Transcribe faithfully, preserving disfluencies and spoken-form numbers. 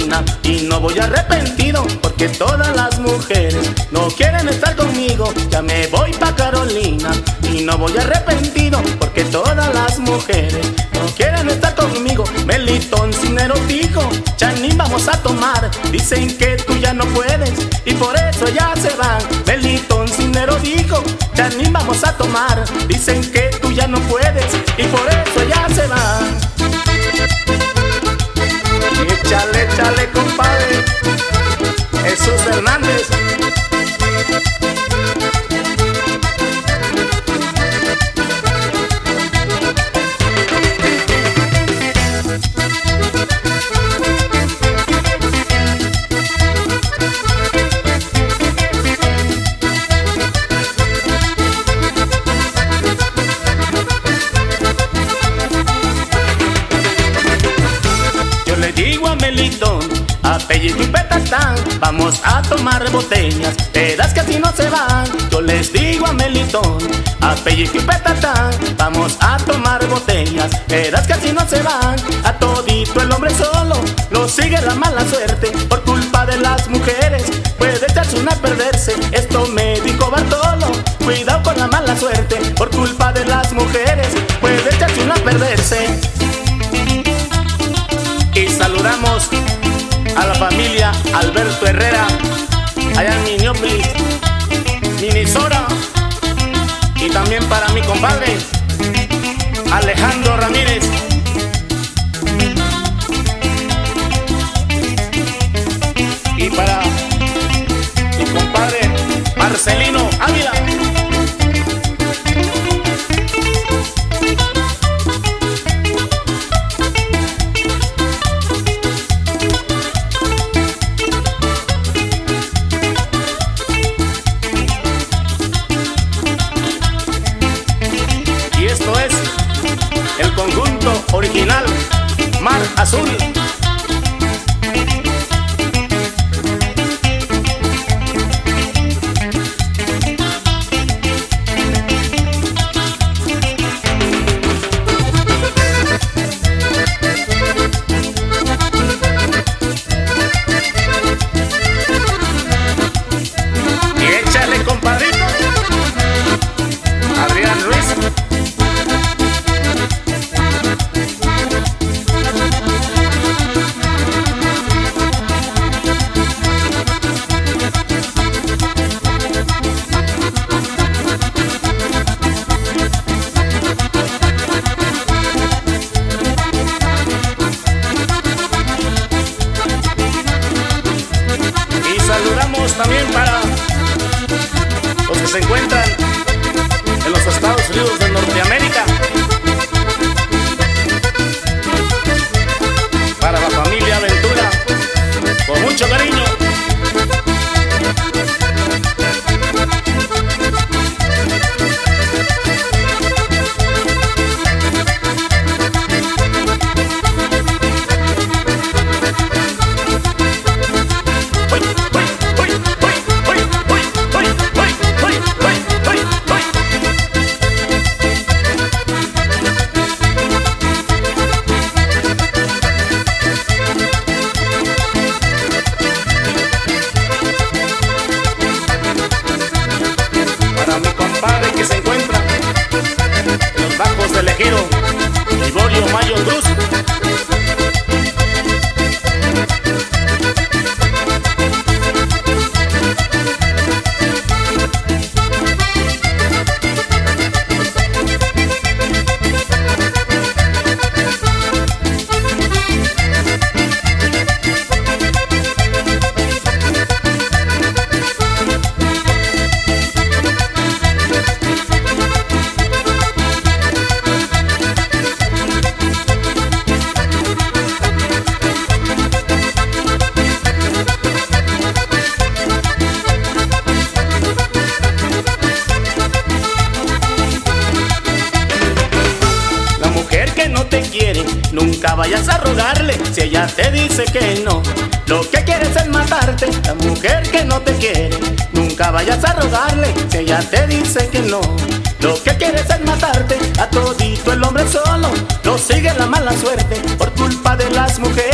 Carolina y no voy arrepentido porque todas las mujeres no quieren estar conmigo. Ya me voy pa' Carolina y no voy arrepentido porque todas las mujeres no quieren estar conmigo. Melitón sin erotico, Chanín vamos a tomar. Dicen que tú ya no puedes y por eso ya se van. Melitón sin erotico, Chanín vamos a tomar. Dicen que tú ya no puedes y por eso ya se van. Échale, échale, compadre Jesús Hernández. Digo a Melitón, a Pellito y Petatán, vamos a tomar botellas, verás que así no se van. Yo les digo a Melitón, a Pellito y Petatán, vamos a tomar botellas, verás que así no se van. A todito el hombre solo lo sigue la mala suerte, por culpa de las mujeres puede echarse una a perderse. Esto me dijo Bartolo, cuidado con la mala suerte, por culpa de las mujeres puede echarse una a perderse. Y saludamos a la familia Alberto Herrera, allá en Minneapolis, Minnesota. Y también para mi compadre Alejandro Ramírez. Y para mi compadre Marcelino Ávila. El conjunto original Mar Azul. Y échale, compadrito, Adrián Ruiz. Saludamos también para los que se encuentran en los Estados Unidos de Norteamérica, para la familia Ventura, con mucho cariño. Que se encuentra en los bajos del Ejido, Liborio Mayo Cruz. Nunca vayas a rogarle si ella te dice que no. Lo que quiere es matarte, la mujer que no te quiere. Nunca vayas a rogarle si ella te dice que no. Lo que quiere es matarte, a todito el hombre solo lo sigue la mala suerte por culpa de las mujeres.